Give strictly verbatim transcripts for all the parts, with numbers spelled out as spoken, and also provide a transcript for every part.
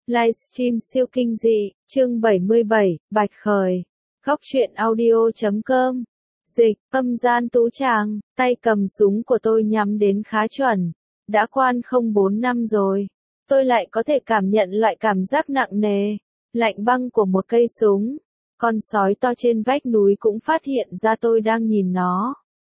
Livestream siêu kinh dị, chương bảy mươi bảy, Bạch Khởi. Góc truyện audio chấm com. Dịch, âm gian tú tràng, tay cầm súng của tôi nhắm đến khá chuẩn. Đã quan không bốn năm rồi. Tôi lại có thể cảm nhận loại cảm giác nặng nề, lạnh băng của một cây súng. Con sói to trên vách núi cũng phát hiện ra tôi đang nhìn nó.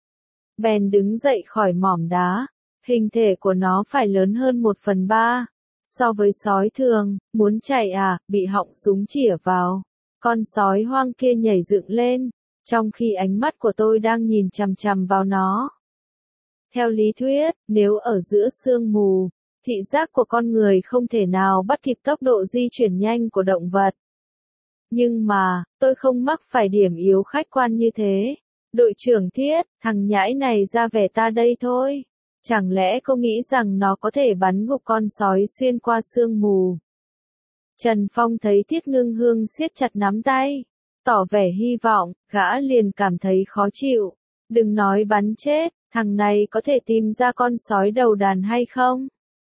Bèn đứng dậy khỏi mỏm đá. Hình thể của nó phải lớn hơn một phần ba. So với sói thường, muốn chạy à, bị họng súng chĩa vào. Con sói hoang kia nhảy dựng lên, trong khi ánh mắt của tôi đang nhìn chằm chằm vào nó. Theo lý thuyết, nếu ở giữa sương mù, thị giác của con người không thể nào bắt kịp tốc độ di chuyển nhanh của động vật. Nhưng mà, tôi không mắc phải điểm yếu khách quan như thế. Đội trưởng Thiết, thằng nhãi này ra vẻ ta đây thôi. Chẳng lẽ cô nghĩ rằng nó có thể bắn gục con sói xuyên qua sương mù? Trần Phong thấy Thiết Ngưng Hương siết chặt nắm tay, tỏ vẻ hy vọng, gã liền cảm thấy khó chịu. Đừng nói bắn chết, thằng này có thể tìm ra con sói đầu đàn hay không?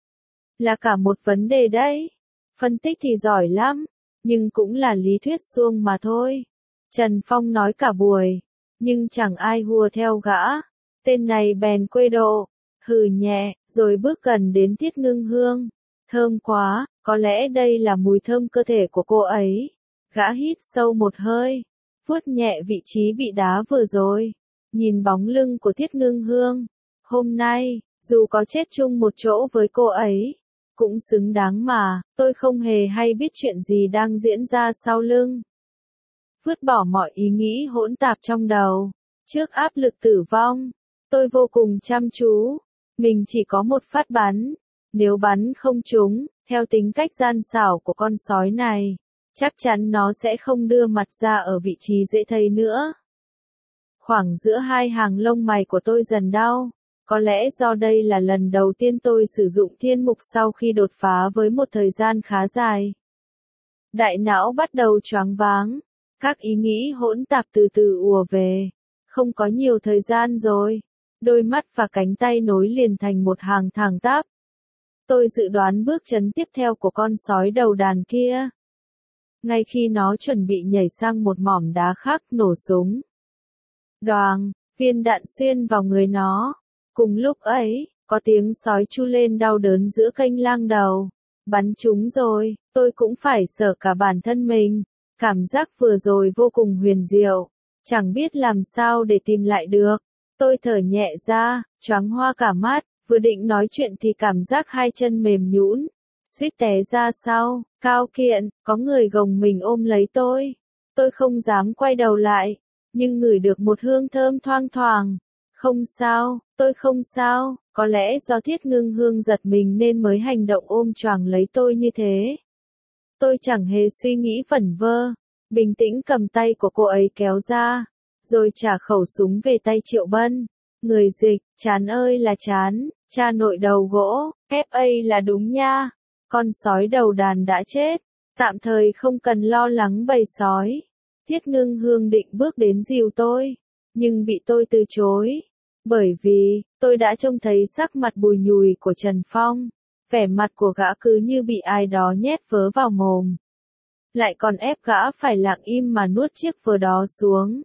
Là cả một vấn đề đấy. Phân tích thì giỏi lắm, nhưng cũng là lý thuyết suông mà thôi. Trần Phong nói cả buổi, nhưng chẳng ai hùa theo gã. Tên này bèn quê độ, hừ nhẹ, rồi bước gần đến Thiết Ngưng Hương. Thơm quá, có lẽ đây là mùi thơm cơ thể của cô ấy. Gã hít sâu một hơi, vuốt nhẹ vị trí bị đá vừa rồi. Nhìn bóng lưng của Thiết Ngưng Hương. Hôm nay, dù có chết chung một chỗ với cô ấy, cũng xứng đáng mà, tôi không hề hay biết chuyện gì đang diễn ra sau lưng. Vứt bỏ mọi ý nghĩ hỗn tạp trong đầu. Trước áp lực tử vong, tôi vô cùng chăm chú. Mình chỉ có một phát bắn. Nếu bắn không trúng, theo tính cách gian xảo của con sói này, chắc chắn nó sẽ không đưa mặt ra ở vị trí dễ thấy nữa. Khoảng giữa hai hàng lông mày của tôi dần đau. Có lẽ do đây là lần đầu tiên tôi sử dụng thiên mục sau khi đột phá với một thời gian khá dài. Đại não bắt đầu choáng váng. Các ý nghĩ hỗn tạp từ từ ùa về. Không có nhiều thời gian rồi. Đôi mắt và cánh tay nối liền thành một hàng thẳng tắp. Tôi dự đoán bước chân tiếp theo của con sói đầu đàn kia. Ngay khi nó chuẩn bị nhảy sang một mỏm đá khác, nổ súng. Đoàng, viên đạn xuyên vào người nó. Cùng lúc ấy, có tiếng sói chu lên đau đớn giữa kênh lang đầu. Bắn trúng rồi, tôi cũng phải sợ cả bản thân mình. Cảm giác vừa rồi vô cùng huyền diệu. Chẳng biết làm sao để tìm lại được. Tôi thở nhẹ ra, choáng hoa cả mắt, vừa định nói chuyện thì cảm giác hai chân mềm nhũn, suýt té ra sau. Cao Kiện, có người gồng mình ôm lấy tôi. Tôi không dám quay đầu lại, nhưng ngửi được một hương thơm thoang thoảng. Không sao, tôi không sao, có lẽ do Thiết Ngưng Hương giật mình nên mới hành động ôm choàng lấy tôi như thế. Tôi chẳng hề suy nghĩ vẩn vơ, bình tĩnh cầm tay của cô ấy kéo ra, rồi trả khẩu súng về tay Triệu Bân. Người dịch, chán ơi là chán, cha nội đầu gỗ, ép a là đúng nha. Con sói đầu đàn đã chết, tạm thời không cần lo lắng bầy sói. Thiết Ngưng Hương định bước đến dìu tôi, nhưng bị tôi từ chối. Bởi vì, tôi đã trông thấy sắc mặt bùi nhùi của Trần Phong. Vẻ mặt của gã cứ như bị ai đó nhét vớ vào mồm. Lại còn ép gã phải lặng im mà nuốt chiếc vớ đó xuống.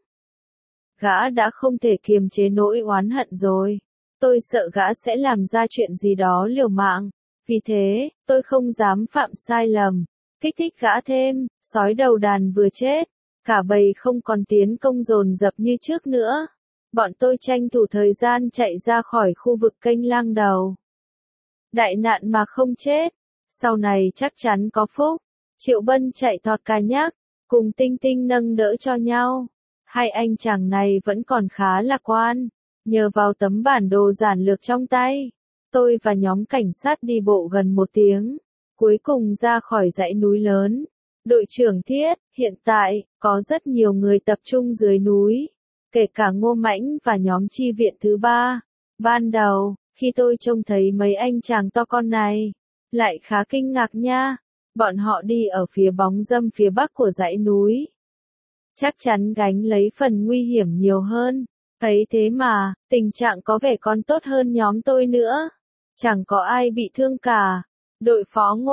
Gã đã không thể kiềm chế nỗi oán hận rồi. Tôi sợ gã sẽ làm ra chuyện gì đó liều mạng. Vì thế, tôi không dám phạm sai lầm. Kích thích gã thêm, sói đầu đàn vừa chết. Cả bầy không còn tiến công dồn dập như trước nữa. Bọn tôi tranh thủ thời gian chạy ra khỏi khu vực kênh lang đầu. Đại nạn mà không chết. Sau này chắc chắn có phúc. Triệu Bân chạy thọt cà nhắc, cùng Tinh Tinh nâng đỡ cho nhau. Hai anh chàng này vẫn còn khá lạc quan. Nhờ vào tấm bản đồ giản lược trong tay, tôi và nhóm cảnh sát đi bộ gần một tiếng. Cuối cùng ra khỏi dãy núi lớn. Đội trưởng Thiết, hiện tại, có rất nhiều người tập trung dưới núi. Kể cả Ngô Mãnh và nhóm chi viện thứ ba. Ban đầu, khi tôi trông thấy mấy anh chàng to con này, lại khá kinh ngạc nha. Bọn họ đi ở phía bóng râm phía bắc của dãy núi. Chắc chắn gánh lấy phần nguy hiểm nhiều hơn. Thấy thế mà, tình trạng có vẻ còn tốt hơn nhóm tôi nữa. Chẳng có ai bị thương cả. Đội phó Ngô,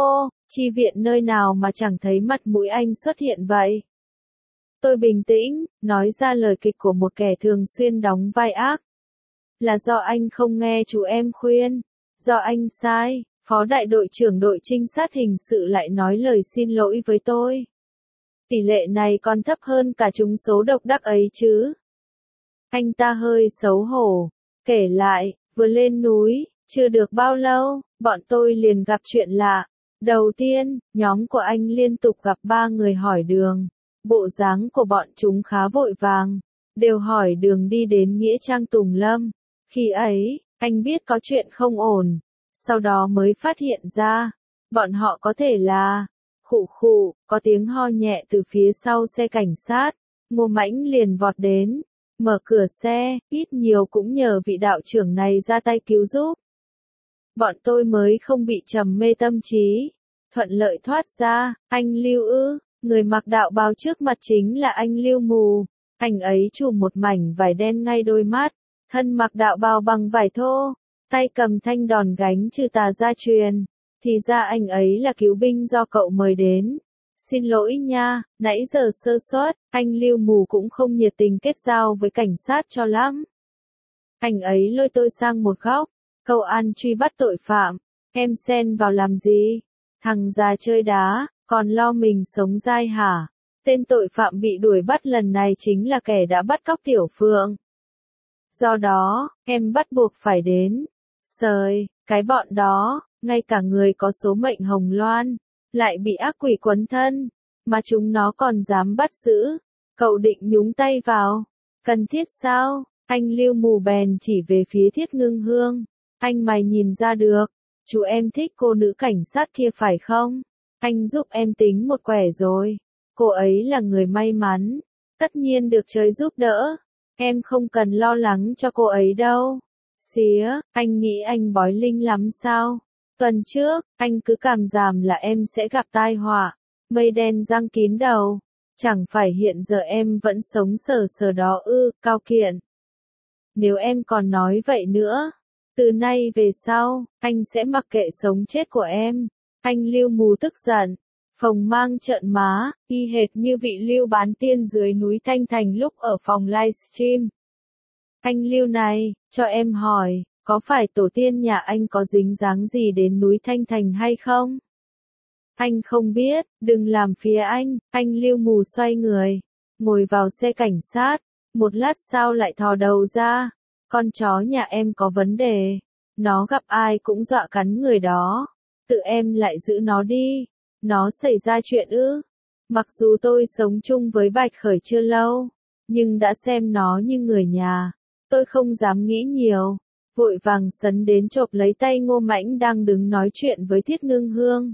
Chi viện nơi nào mà chẳng thấy mặt mũi anh xuất hiện vậy? Tôi bình tĩnh, nói ra lời kịch của một kẻ thường xuyên đóng vai ác. Là do anh không nghe chú em khuyên, do anh sai, phó đại đội trưởng đội trinh sát hình sự lại nói lời xin lỗi với tôi. Tỷ lệ này còn thấp hơn cả trúng số độc đắc ấy chứ. Anh ta hơi xấu hổ, kể lại, vừa lên núi, chưa được bao lâu, bọn tôi liền gặp chuyện lạ. Đầu tiên, nhóm của anh liên tục gặp ba người hỏi đường. Bộ dáng của bọn chúng khá vội vàng, đều hỏi đường đi đến Nghĩa Trang Tùng Lâm. Khi ấy, anh biết có chuyện không ổn, sau đó mới phát hiện ra, bọn họ có thể là, khụ khụ, có tiếng ho nhẹ từ phía sau xe cảnh sát, Ngô Mãnh liền vọt đến, mở cửa xe, ít nhiều cũng nhờ vị đạo trưởng này ra tay cứu giúp. Bọn tôi mới không bị trầm mê tâm trí, thuận lợi thoát ra. Anh Lưu ư, người mặc đạo bào trước mặt chính là anh Lưu Mù, anh ấy trùm một mảnh vải đen ngay đôi mắt, thân mặc đạo bào bằng vải thô, tay cầm thanh đòn gánh trừ tà gia truyền, thì ra anh ấy là cứu binh do cậu mời đến. Xin lỗi nha, nãy giờ sơ suất, anh Lưu Mù cũng không nhiệt tình kết giao với cảnh sát cho lắm. Anh ấy lôi tôi sang một góc, cầu an truy bắt tội phạm, em xen vào làm gì? Thằng già chơi đá, còn lo mình sống dai hả? Tên tội phạm bị đuổi bắt lần này chính là kẻ đã bắt cóc Tiểu Phượng. Do đó, em bắt buộc phải đến. Sời, cái bọn đó, ngay cả người có số mệnh hồng loan, lại bị ác quỷ quấn thân, mà chúng nó còn dám bắt giữ. Cậu định nhúng tay vào? Cần thiết sao? Anh Lưu Mù bèn chỉ về phía Thiết Ngưng Hương. Anh mày nhìn ra được, chú em thích cô nữ cảnh sát kia phải không? Anh giúp em tính một quẻ rồi. Cô ấy là người may mắn, tất nhiên được trời giúp đỡ. Em không cần lo lắng cho cô ấy đâu. Xía, anh nghĩ anh bói linh lắm sao? Tuần trước, anh cứ cảm giảm là em sẽ gặp tai họa, mây đen giăng kín đầu. Chẳng phải hiện giờ em vẫn sống sờ sờ đó ư, Cao Kiện. Nếu em còn nói vậy nữa, từ nay về sau, anh sẽ mặc kệ sống chết của em. Anh Lưu Mù tức giận, phồng mang trợn má, y hệt như vị Lưu bán tiên dưới núi Thanh Thành lúc ở phòng livestream. Anh Lưu này, cho em hỏi, có phải tổ tiên nhà anh có dính dáng gì đến núi Thanh Thành hay không? Anh không biết, đừng làm phía anh. Anh Lưu Mù xoay người, ngồi vào xe cảnh sát, một lát sau lại thò đầu ra. Con chó nhà em có vấn đề, nó gặp ai cũng dọa cắn người đó, tự em lại giữ nó đi. Nó xảy ra chuyện ư? Mặc dù tôi sống chung với Bạch Khởi chưa lâu, nhưng đã xem nó như người nhà. Tôi không dám nghĩ nhiều, vội vàng sấn đến chộp lấy tay Ngô Mãnh đang đứng nói chuyện với Thiết Ngưng Hương.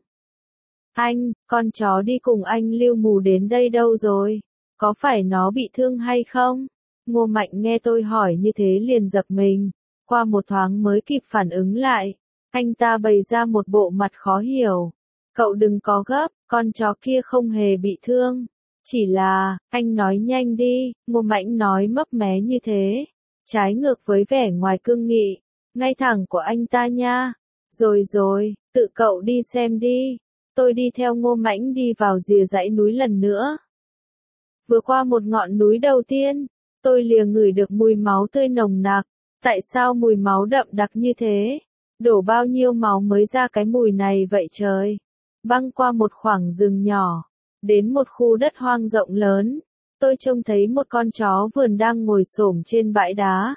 Anh, con chó đi cùng anh Lưu Mù đến đây đâu rồi? Có phải nó bị thương hay không? Ngô Mạnh nghe tôi hỏi như thế liền giật mình, qua một thoáng mới kịp phản ứng lại. Anh ta bày ra một bộ mặt khó hiểu. Cậu đừng có gấp, con chó kia không hề bị thương. Chỉ là, anh nói nhanh đi, Ngô Mãnh nói mấp mé như thế. Trái ngược với vẻ ngoài cương nghị, ngay thẳng của anh ta nha. Rồi rồi, tự cậu đi xem đi. Tôi đi theo Ngô Mãnh đi vào rìa dãy núi lần nữa. Vừa qua một ngọn núi đầu tiên, tôi liền ngửi được mùi máu tươi nồng nặc. Tại sao mùi máu đậm đặc như thế? Đổ bao nhiêu máu mới ra cái mùi này vậy trời? Băng qua một khoảng rừng nhỏ, đến một khu đất hoang rộng lớn, tôi trông thấy một con chó vườn đang ngồi xổm trên bãi đá.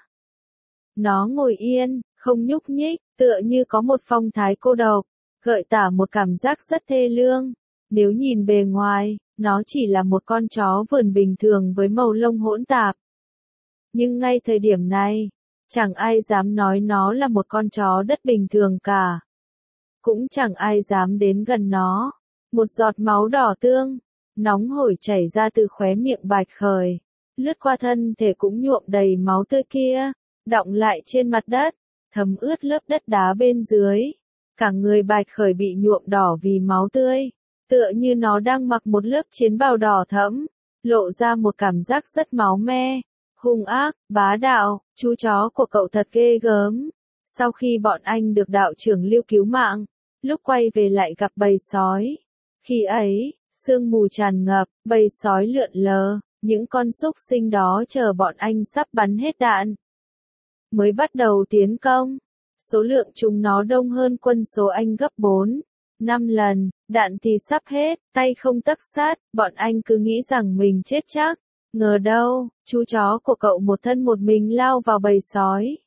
Nó ngồi yên, không nhúc nhích, tựa như có một phong thái cô độc, gợi tả một cảm giác rất thê lương. Nếu nhìn bề ngoài, nó chỉ là một con chó vườn bình thường với màu lông hỗn tạp. Nhưng ngay thời điểm này, chẳng ai dám nói nó là một con chó đất bình thường cả. Cũng chẳng ai dám đến gần nó. Một giọt máu đỏ tương, nóng hổi chảy ra từ khóe miệng Bạch Khởi, lướt qua thân thể cũng nhuộm đầy máu tươi kia, đọng lại trên mặt đất, thấm ướt lớp đất đá bên dưới. Cả người Bạch Khởi bị nhuộm đỏ vì máu tươi, tựa như nó đang mặc một lớp chiến bào đỏ thẫm, lộ ra một cảm giác rất máu me, hung ác, bá đạo. Chú chó của cậu thật ghê gớm. Sau khi bọn anh được đạo trưởng Lưu cứu mạng, lúc quay về lại gặp bầy sói. Khi ấy, sương mù tràn ngập, bầy sói lượn lờ, những con súc sinh đó chờ bọn anh sắp bắn hết đạn. Mới bắt đầu tiến công, số lượng chúng nó đông hơn quân số anh gấp bốn, năm lần, đạn thì sắp hết, tay không tấc sát, bọn anh cứ nghĩ rằng mình chết chắc. Ngờ đâu, chú chó của cậu một thân một mình lao vào bầy sói.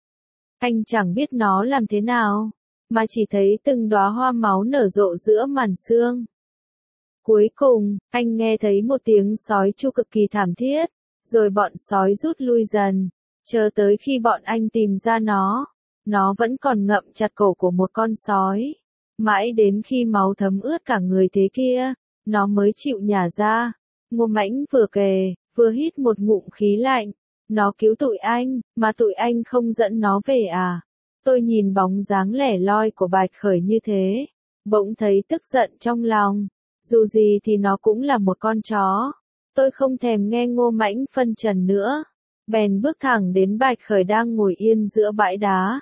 Anh chẳng biết nó làm thế nào, mà chỉ thấy từng đóa hoa máu nở rộ giữa màn sương. Cuối cùng, anh nghe thấy một tiếng sói tru cực kỳ thảm thiết, rồi bọn sói rút lui dần, chờ tới khi bọn anh tìm ra nó, nó vẫn còn ngậm chặt cổ của một con sói. Mãi đến khi máu thấm ướt cả người thế kia, nó mới chịu nhả ra. Ngô Mãnh vừa kề, vừa hít một ngụm khí lạnh. Nó cứu tụi anh, mà tụi anh không dẫn nó về à? Tôi nhìn bóng dáng lẻ loi của Bạch Khởi như thế, bỗng thấy tức giận trong lòng. Dù gì thì nó cũng là một con chó. Tôi không thèm nghe Ngô Mãnh phân trần nữa, bèn bước thẳng đến Bạch Khởi đang ngồi yên giữa bãi đá.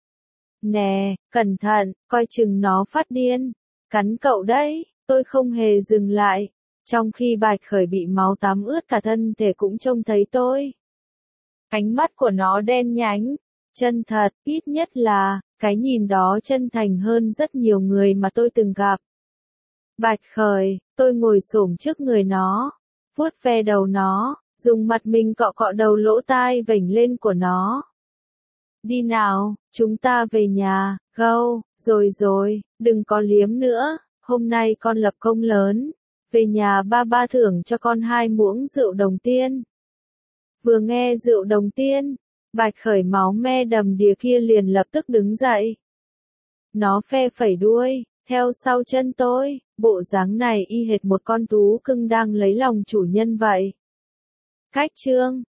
Nè, cẩn thận, coi chừng nó phát điên, cắn cậu đấy. Tôi không hề dừng lại, trong khi Bạch Khởi bị máu tắm ướt cả thân thể cũng trông thấy tôi. Ánh mắt của nó đen nhánh, chân thật, ít nhất là, cái nhìn đó chân thành hơn rất nhiều người mà tôi từng gặp. Bạch Khởi, tôi ngồi xổm trước người nó, vuốt ve đầu nó, dùng mặt mình cọ cọ đầu lỗ tai vểnh lên của nó. Đi nào, chúng ta về nhà, Gâu, rồi rồi, đừng có liếm nữa, hôm nay con lập công lớn, về nhà ba ba thưởng cho con hai muỗng rượu đồng tiên. Vừa nghe rượu đồng tiên, Bạch Khởi máu me đầm đìa kia liền lập tức đứng dậy. Nó phe phẩy đuôi, theo sau chân tôi, bộ dáng này y hệt một con thú cưng đang lấy lòng chủ nhân vậy. Cách chương